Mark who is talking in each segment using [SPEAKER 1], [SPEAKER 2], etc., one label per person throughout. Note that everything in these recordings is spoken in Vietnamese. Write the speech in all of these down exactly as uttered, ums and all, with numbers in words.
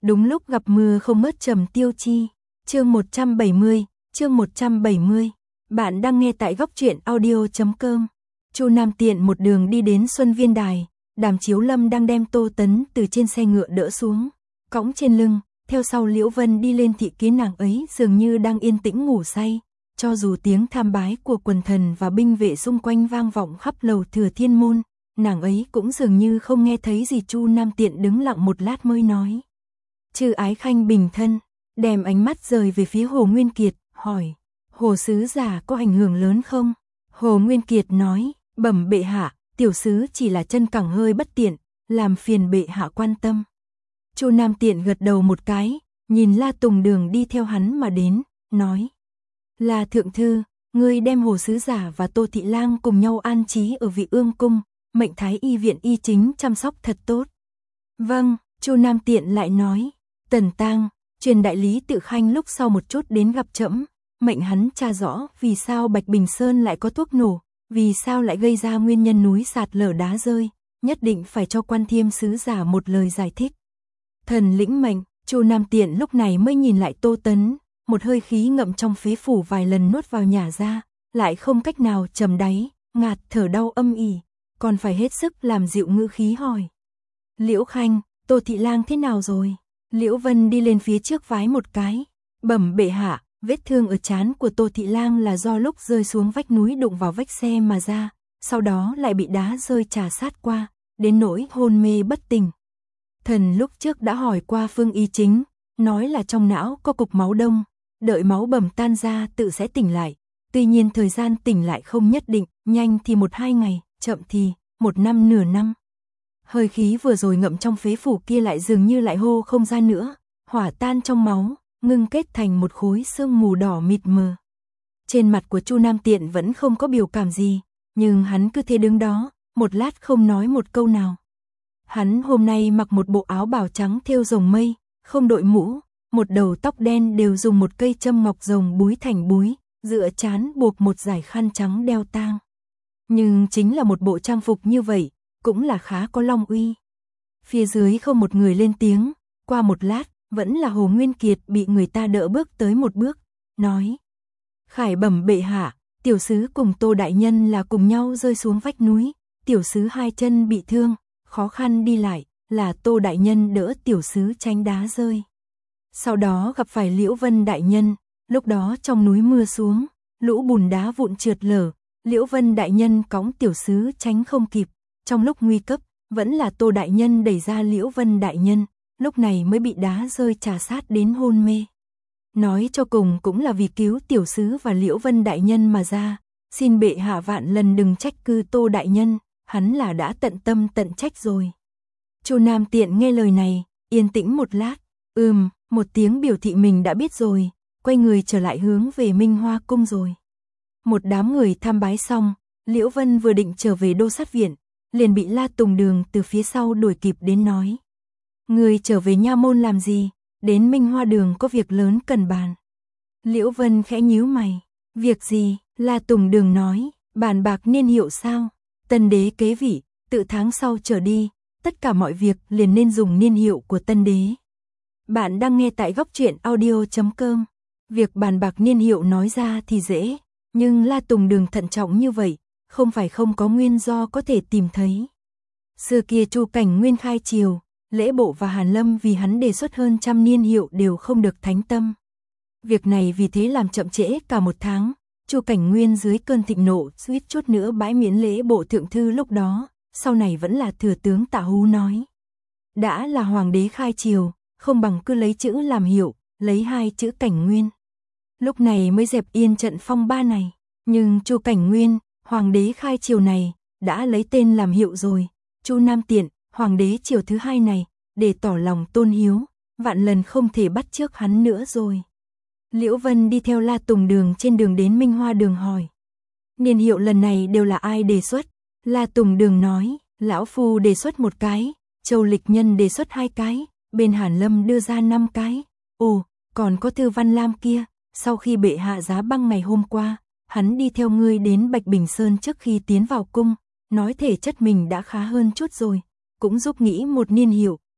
[SPEAKER 1] Đúng lúc gặp mưa không mất Trầm Tiêu Chi. Chương một trăm bảy mươi, chương một trăm bảy mươi. Bạn đang nghe tại góc truyện audio chấm com. Chu Nam Tiện một đường đi đến Xuân Viên Đài, Đàm Chiếu Lâm đang đem Tô Tấn từ trên xe ngựa đỡ xuống, cõng trên lưng, theo sau Liễu Vân đi lên thị kiến nàng ấy dường như đang yên tĩnh ngủ say, cho dù tiếng tham bái của quần thần và binh vệ xung quanh vang vọng khắp lầu Thừa Thiên môn, nàng ấy cũng dường như không nghe thấy gì. Chu Nam Tiện đứng lặng một lát mới nói: "Chư ái khanh bình thân." Đem ánh mắt rời về phía Hồ Nguyên Kiệt, hỏi: "Hồ sứ giả có ảnh hưởng lớn không?" Hồ Nguyên Kiệt nói: "Bẩm bệ hạ, tiểu sứ chỉ là chân cẳng hơi bất tiện, làm phiền bệ hạ quan tâm." Chu Nam Tiện gật đầu một cái, nhìn La Tùng Đường đi theo hắn mà đến, nói: "La thượng thư, ngươi đem Hồ sứ giả và Tô thị lang cùng nhau an trí ở Vị Ương cung, mệnh Thái y viện y chính chăm sóc thật tốt." "Vâng." Chu Nam Tiện lại nói: "Tần Tang, truyền đại lý Tự Khanh lúc sau một chút đến gặp trẫm, mệnh hắn tra rõ vì sao Bạch Bình Sơn lại có thuốc nổ, vì sao lại gây ra nguyên nhân núi sạt lở đá rơi, nhất định phải cho Quan Thiêm sứ giả một lời giải thích." Thần lĩnh mệnh. Chu Nam Tiện lúc này mới nhìn lại Tô Tấn, một hơi khí ngậm trong phế phủ vài lần nuốt vào nhả ra, lại không cách nào trầm đáy, ngạt thở đau âm ỉ, còn phải hết sức làm dịu ngữ khí hỏi: "Liễu Khanh, Tô thị lang thế nào rồi?" Liễu Vân đi lên phía trước vái một cái, bẩm bệ hạ, vết thương ở trán của Tô thị lang là do lúc rơi xuống vách núi đụng vào vách xe mà ra, sau đó lại bị đá rơi trà sát qua, đến nỗi hôn mê bất tỉnh. Thần lúc trước đã hỏi qua Phương y chính, nói là trong não có cục máu đông, đợi máu bầm tan ra tự sẽ tỉnh lại, tuy nhiên thời gian tỉnh lại không nhất định, nhanh thì một hai ngày, chậm thì một năm nửa năm. Hơi khí vừa rồi ngậm trong phế phủ kia lại dường như lại hô không ra nữa, hỏa tan trong máu, ngưng kết thành một khối sương mù đỏ mịt mờ. Trên mặt của Chu Nam Tiện vẫn không có biểu cảm gì, nhưng hắn cứ thế đứng đó, một lát không nói một câu nào. Hắn hôm nay mặc một bộ áo bào trắng thêu rồng mây, không đội mũ, một đầu tóc đen đều dùng một cây châm ngọc rồng búi thành búi, dựa trán buộc một dải khăn trắng đeo tang. Nhưng chính là một bộ trang phục như vậy, cũng là khá có long uy. Phía dưới không một người lên tiếng, qua một lát, vẫn là Hồ Nguyên Kiệt bị người ta đỡ bước tới một bước, nói: "Khải bẩm bệ hạ, tiểu sứ cùng Tô đại nhân là cùng nhau rơi xuống vách núi, tiểu sứ hai chân bị thương, khó khăn đi lại, là Tô đại nhân đỡ tiểu sứ tránh đá rơi. Sau đó gặp phải Liễu Vân đại nhân, lúc đó trong núi mưa xuống, lũ bùn đá vụn trượt lở, Liễu Vân đại nhân cõng tiểu sứ tránh không kịp, trong lúc nguy cấp, vẫn là Tô đại nhân đẩy ra Liễu Vân đại nhân, lúc này mới bị đá rơi trà sát đến hôn mê. Nói cho cùng cũng là vì cứu tiểu sứ và Liễu Vân đại nhân mà ra, xin bệ hạ vạn lần đừng trách cứ Tô đại nhân, hắn là đã tận tâm tận trách rồi." Chu Nam Tiện nghe lời này, yên tĩnh một lát, ừm, một tiếng biểu thị mình đã biết rồi, quay người trở lại hướng về Minh Hoa cung rồi. Một đám người tham bái xong, Liễu Vân vừa định trở về Đô Sát viện, liền bị La Tùng Đường từ phía sau đuổi kịp đến nói: "Người trở về nha môn làm gì, đến Minh Hoa đường có việc lớn cần bàn." Liễu Vân khẽ nhíu mày: "Việc gì?" La Tùng Đường nói: "Bàn bạc niên hiệu sao? Tân đế kế vị, tự tháng sau trở đi, tất cả mọi việc liền nên dùng niên hiệu của tân đế." Bạn đang nghe tại góc truyện audio chấm com. Việc bàn bạc niên hiệu nói ra thì dễ, nhưng La Tùng Đường thận trọng như vậy, không phải không có nguyên do có thể tìm thấy. Xưa kia Chu Cảnh Nguyên khai triều, Lễ Bộ và Hàn Lâm vì hắn đề xuất hơn trăm niên hiệu đều không được thánh tâm. Việc này vì thế làm chậm trễ cả một tháng. Chu Cảnh Nguyên dưới cơn thịnh nộ suýt chút nữa bãi miễn Lễ Bộ thượng thư lúc đó, sau này vẫn là thừa tướng Tạ Hú nói: "Đã là hoàng đế khai triều, không bằng cứ lấy chữ làm hiệu, lấy hai chữ Cảnh Nguyên." Lúc này mới dẹp yên trận phong ba này. Nhưng Chu Cảnh Nguyên, hoàng đế khai triều này, đã lấy tên làm hiệu rồi. Chu Nam Tiện, hoàng đế triều thứ hai này, để tỏ lòng tôn hiếu, vạn lần không thể bắt chước hắn nữa rồi. Liễu Vân đi theo La Tùng Đường trên đường đến Minh Hoa đường hỏi: "Niên hiệu lần này đều là ai đề xuất?" La Tùng Đường nói: "Lão phu đề xuất một cái, Châu Lịch Nhân đề xuất hai cái, bên Hàn Lâm đưa ra năm cái. Ồ, còn có Thư Văn Lam kia, sau khi bệ hạ giá băng ngày hôm qua, hắn đi theo ngươi đến Bạch Bình Sơn trước khi tiến vào cung, nói thể chất mình đã khá hơn chút rồi, cũng giúp nghĩ một niên hiệu,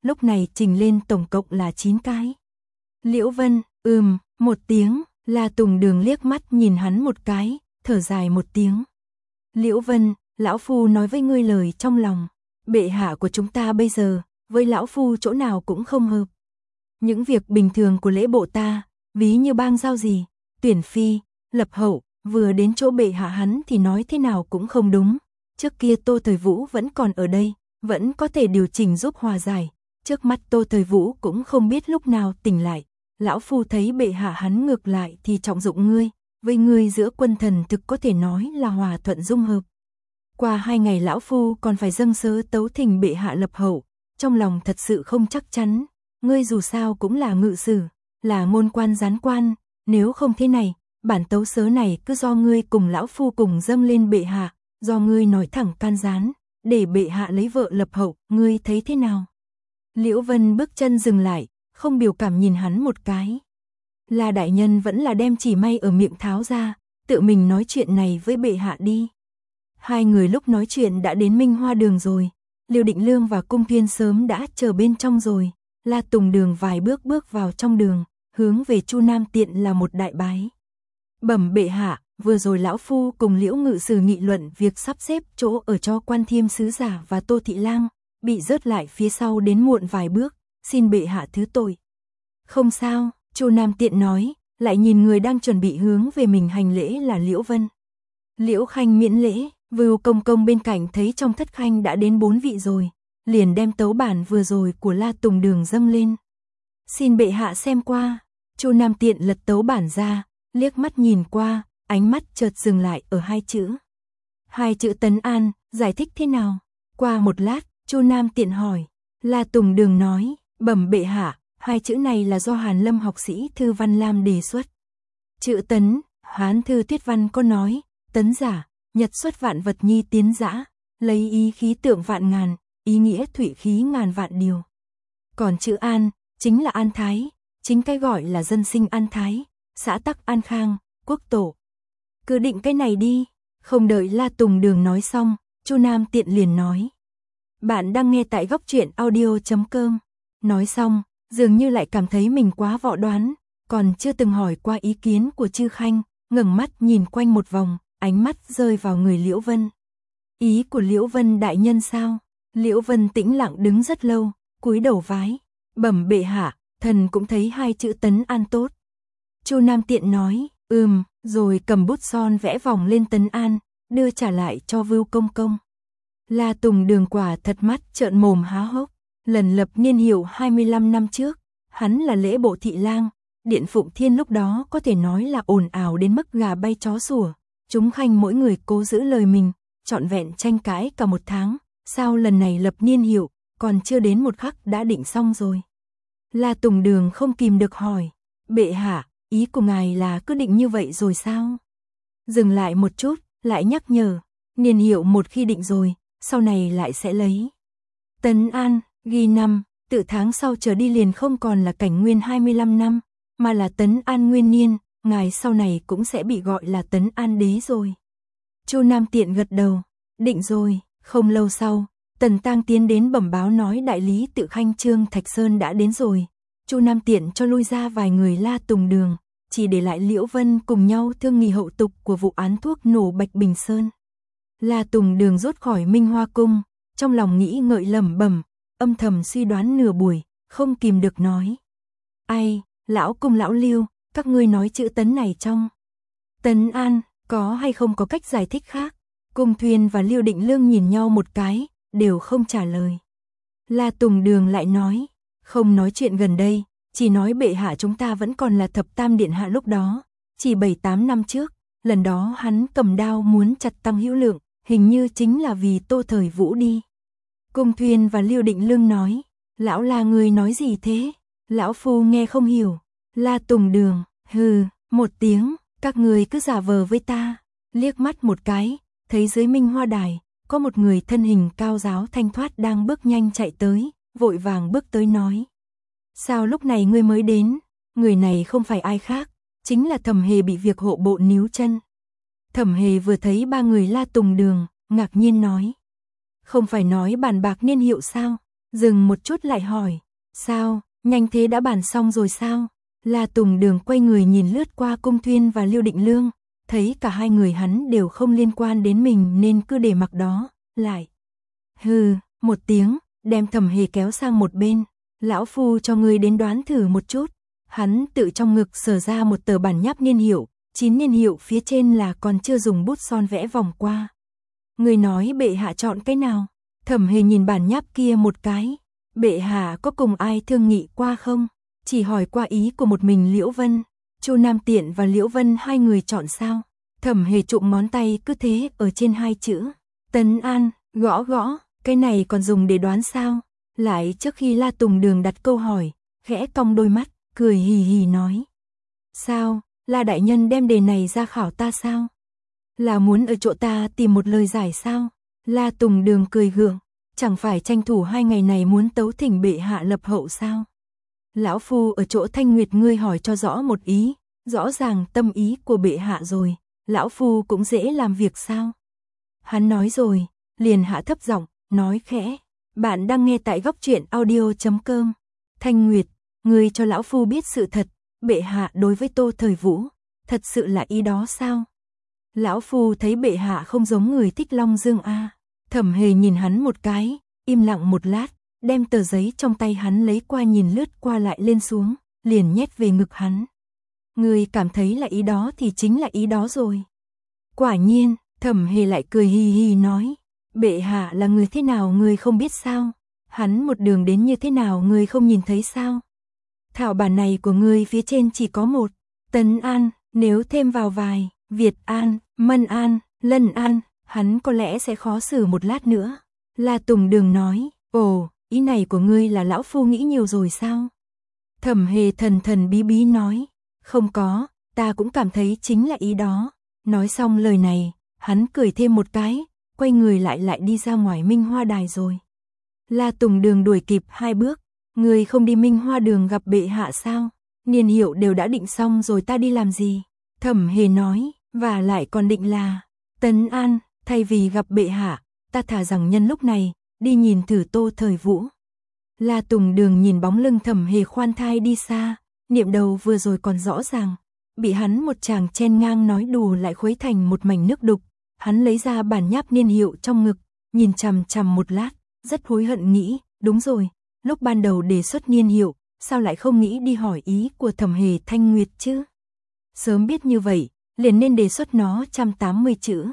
[SPEAKER 1] lúc này trình lên tổng cộng là chín cái. Liễu Vân, ừm, một tiếng, La Tùng Đường liếc mắt nhìn hắn một cái, thở dài một tiếng. Liễu Vân, lão phu nói với ngươi lời trong lòng, bệ hạ của chúng ta bây giờ, với lão phu chỗ nào cũng không hợp. Những việc bình thường của lễ bộ ta, ví như bang giao gì, tuyển phi, lập hậu, vừa đến chỗ bệ hạ hắn thì nói thế nào cũng không đúng. Trước kia Tô Thời Vũ vẫn còn ở đây, vẫn có thể điều chỉnh giúp hòa giải. Trước mắt Tô Thời Vũ cũng không biết lúc nào tỉnh lại. Lão phu thấy bệ hạ hắn ngược lại thì trọng dụng ngươi, với ngươi giữa quân thần thực có thể nói là hòa thuận dung hợp. Qua hai ngày lão phu còn phải dâng sớ tấu thỉnh bệ hạ lập hậu, trong lòng thật sự không chắc chắn. Ngươi dù sao cũng là ngự sử, là ngôn quan gián quan, nếu không thế này, bản tấu sớ này cứ do ngươi cùng lão phu cùng dâng lên bệ hạ, do ngươi nói thẳng can gián, để bệ hạ lấy vợ lập hậu, ngươi thấy thế nào? Liễu Vân bước chân dừng lại, không biểu cảm nhìn hắn một cái. La đại nhân vẫn là đem chỉ may ở miệng tháo ra, tự mình nói chuyện này với bệ hạ đi. Hai người lúc nói chuyện đã đến Minh Hoa Đường rồi, Liêu Định Lương và Cung Thiên sớm đã chờ bên trong rồi. La Tùng Đường vài bước bước vào trong đường, hướng về Chu Nam Tiện là một đại bái. Bẩm bệ hạ, vừa rồi lão phu cùng Liễu ngự sử nghị luận việc sắp xếp chỗ ở cho Quan Thiêm sứ giả và Tô thị lang, bị rớt lại phía sau đến muộn vài bước, xin bệ hạ thứ tội. Không sao, Chu Nam Tiện nói, lại nhìn người đang chuẩn bị hướng về mình hành lễ là Liễu Vân. Liễu Khanh miễn lễ, Vưu công công bên cạnh thấy trong thất khanh đã đến bốn vị rồi, liền đem tấu bản vừa rồi của La Tùng Đường dâng lên. Xin bệ hạ xem qua. Chu Nam Tiện lật tấu bản ra, liếc mắt nhìn qua, ánh mắt chợt dừng lại ở hai chữ. Hai chữ Tấn An, giải thích thế nào? Qua một lát, Chu Nam Tiện hỏi. La Tùng Đường nói, bẩm bệ hạ, hai chữ này là do Hàn Lâm học sĩ Thư Văn Lam đề xuất. Chữ Tấn, Hán Thư Tuyết Văn có nói, tấn giả, nhật xuất vạn vật nhi tiến dã, lấy ý khí tượng vạn ngàn, ý nghĩa thủy khí ngàn vạn điều. Còn chữ An, chính là An Thái, chính cái gọi là dân sinh An Thái, xã tắc An Khang, quốc tổ. Cứ định cái này đi. Không đợi La Tùng Đường nói xong, Chu Nam Tiện liền nói. Bạn đang nghe tại góc truyện audio chấm com. Nói xong, dường như lại cảm thấy mình quá võ đoán, còn chưa từng hỏi qua ý kiến của Chư Khanh, ngẩng mắt nhìn quanh một vòng, ánh mắt rơi vào người Liễu Vân. Ý của Liễu Vân đại nhân sao? Liễu Vân tĩnh lặng đứng rất lâu, cúi đầu vái. Bẩm bệ hạ, thần cũng thấy hai chữ Tấn An tốt. Chu Nam Tiện nói, ừm, rồi cầm bút son vẽ vòng lên Tấn An, đưa trả lại cho Vưu công công. La Tùng Đường quả thật mắt trợn mồm há hốc, lần lập niên hiệu hai mươi lăm năm trước, hắn là lễ bộ thị lang, Điện Phụng Thiên lúc đó có thể nói là ồn ào đến mức gà bay chó sủa, chúng khanh mỗi người cố giữ lời mình, trọn vẹn tranh cãi cả một tháng, sao lần này lập niên hiệu, còn chưa đến một khắc đã định xong rồi. La Tùng Đường không kìm được hỏi, bệ hạ, ý của ngài là cứ định như vậy rồi sao? Dừng lại một chút, lại nhắc nhở, niên hiệu một khi định rồi, sau này lại sẽ lấy. Tấn An, ghi năm, từ tháng sau trở đi liền không còn là cảnh nguyên hai mươi lăm năm, mà là Tấn An nguyên niên, ngài sau này cũng sẽ bị gọi là Tấn An đế rồi. Chu Nam Tiện gật đầu, định rồi. Không lâu sau, Tần Tang tiến đến bẩm báo nói đại lý tự khanh Trương Thạch Sơn đã đến rồi. Chu Nam Tiện cho lui ra vài người La Tùng Đường, chỉ để lại Liễu Vân cùng nhau thương nghị hậu tục của vụ án thuốc nổ Bạch Bình Sơn. La Tùng Đường rút khỏi Minh Hoa Cung, trong lòng nghĩ ngợi lẩm bẩm, âm thầm suy đoán nửa buổi, không kìm được nói. Ai, lão Cung lão Liêu, các ngươi nói chữ Tấn này trong Tấn An, có hay không có cách giải thích khác? Cung Thuyền và Liêu Định Lương nhìn nhau một cái, đều không trả lời. La Tùng Đường lại nói, không nói chuyện gần đây, chỉ nói bệ hạ chúng ta vẫn còn là thập tam điện hạ lúc đó, chỉ bảy tám năm trước, lần đó hắn cầm đao muốn chặt Tăng Hữu Lượng, hình như chính là vì Tô Thời Vũ đi. Cung Thuyền và Liêu Định Lương nói, lão là người nói gì thế? Lão phu nghe không hiểu. La Tùng Đường, hừ, một tiếng, các người cứ giả vờ với ta. Liếc mắt một cái, thấy dưới Minh Hoa Đài, có một người thân hình cao giáo thanh thoát đang bước nhanh chạy tới, vội vàng bước tới nói. Sao lúc này ngươi mới đến? Người này không phải ai khác, chính là Thẩm Hề bị việc hộ bộ níu chân. Thẩm Hề vừa thấy ba người La Tùng Đường, ngạc nhiên nói. Không phải nói bàn bạc niên hiệu sao? Dừng một chút lại hỏi, sao, nhanh thế đã bàn xong rồi sao? La Tùng Đường quay người nhìn lướt qua Cung Thuyên và Lưu Định Lương, thấy cả hai người hắn đều không liên quan đến mình nên cứ để mặc đó, lại. Hừ, một tiếng, đem Thẩm Hề kéo sang một bên, lão phu cho ngươi đến đoán thử một chút. Hắn tự trong ngực sờ ra một tờ bản nháp niên hiệu, chín niên hiệu phía trên là còn chưa dùng bút son vẽ vòng qua. Ngươi nói bệ hạ chọn cái nào? Thẩm Hề nhìn bản nháp kia một cái, bệ hạ có cùng ai thương nghị qua không? Chỉ hỏi qua ý của một mình Liễu Vân, Chu Nam Tiện và Liễu Vân hai người chọn sao? Thẩm Hề trụm ngón tay cứ thế ở trên hai chữ, Tấn An, gõ gõ, cái này còn dùng để đoán sao? Lại trước khi La Tùng Đường đặt câu hỏi, khẽ cong đôi mắt, cười hì hì nói. Sao, La đại nhân đem đề này ra khảo ta sao? Là muốn ở chỗ ta tìm một lời giải sao? La Tùng Đường cười gượng, chẳng phải tranh thủ hai ngày này muốn tấu thỉnh bệ hạ lập hậu sao? Lão phu ở chỗ Thanh Nguyệt ngươi hỏi cho rõ một ý, rõ ràng tâm ý của bệ hạ rồi, lão phu cũng dễ làm việc sao? Hắn nói rồi, liền hạ thấp giọng, nói khẽ, bạn đang nghe tại góc truyện audio chấm com. Thanh Nguyệt, ngươi cho lão phu biết sự thật, bệ hạ đối với Tô Thời Vũ, thật sự là ý đó sao? Lão phu thấy bệ hạ không giống người thích Long Dương a. Thẩm Hề nhìn hắn một cái, im lặng một lát, đem tờ giấy trong tay hắn lấy qua nhìn lướt qua lại lên xuống, liền nhét về ngực hắn. Ngươi cảm thấy là ý đó thì chính là ý đó rồi. Quả nhiên, Thẩm Hề lại cười hì hì nói, bệ hạ là người thế nào ngươi không biết sao? Hắn một đường đến như thế nào ngươi không nhìn thấy sao? Thảo bản này của ngươi phía trên chỉ có một, Tấn An, nếu thêm vào vài, Việt An, Mân An, Lân An, hắn có lẽ sẽ khó xử một lát nữa. La Tùng Đường nói, ồ, ý này của ngươi là lão phu nghĩ nhiều rồi sao? Thẩm Hề thần thần bí bí nói, không có, ta cũng cảm thấy chính là ý đó. Nói xong lời này, hắn cười thêm một cái, quay người lại lại đi ra ngoài Minh Hoa Đài rồi. La Tùng Đường đuổi kịp hai bước, ngươi không đi Minh Hoa Đường gặp bệ hạ sao? Niên hiệu đều đã định xong rồi ta đi làm gì? Thẩm Hề nói, và lại còn định là, Tấn An, thay vì gặp bệ hạ, ta thà rằng nhân lúc này, đi nhìn thử Tô Thời Vũ. La Tùng Đường nhìn bóng lưng Thẩm Hề khoan thai đi xa, niệm đầu vừa rồi còn rõ ràng, bị hắn một chàng chen ngang nói đùa lại khuấy thành một mảnh nước đục. Hắn lấy ra bản nháp niên hiệu trong ngực, nhìn chằm chằm một lát, rất hối hận nghĩ, đúng rồi, lúc ban đầu đề xuất niên hiệu, sao lại không nghĩ đi hỏi ý của Thẩm Hề Thanh Nguyệt chứ? Sớm biết như vậy, liền nên đề xuất nó một trăm tám mươi chữ.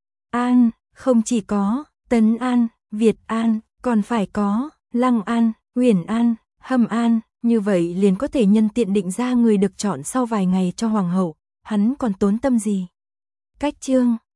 [SPEAKER 1] An, không chỉ có, Tấn An, Việt An, còn phải có, Lăng An, Huyền An, Hâm An, như vậy liền có thể nhân tiện định ra người được chọn sau vài ngày cho hoàng hậu, hắn còn tốn tâm gì? Cách chương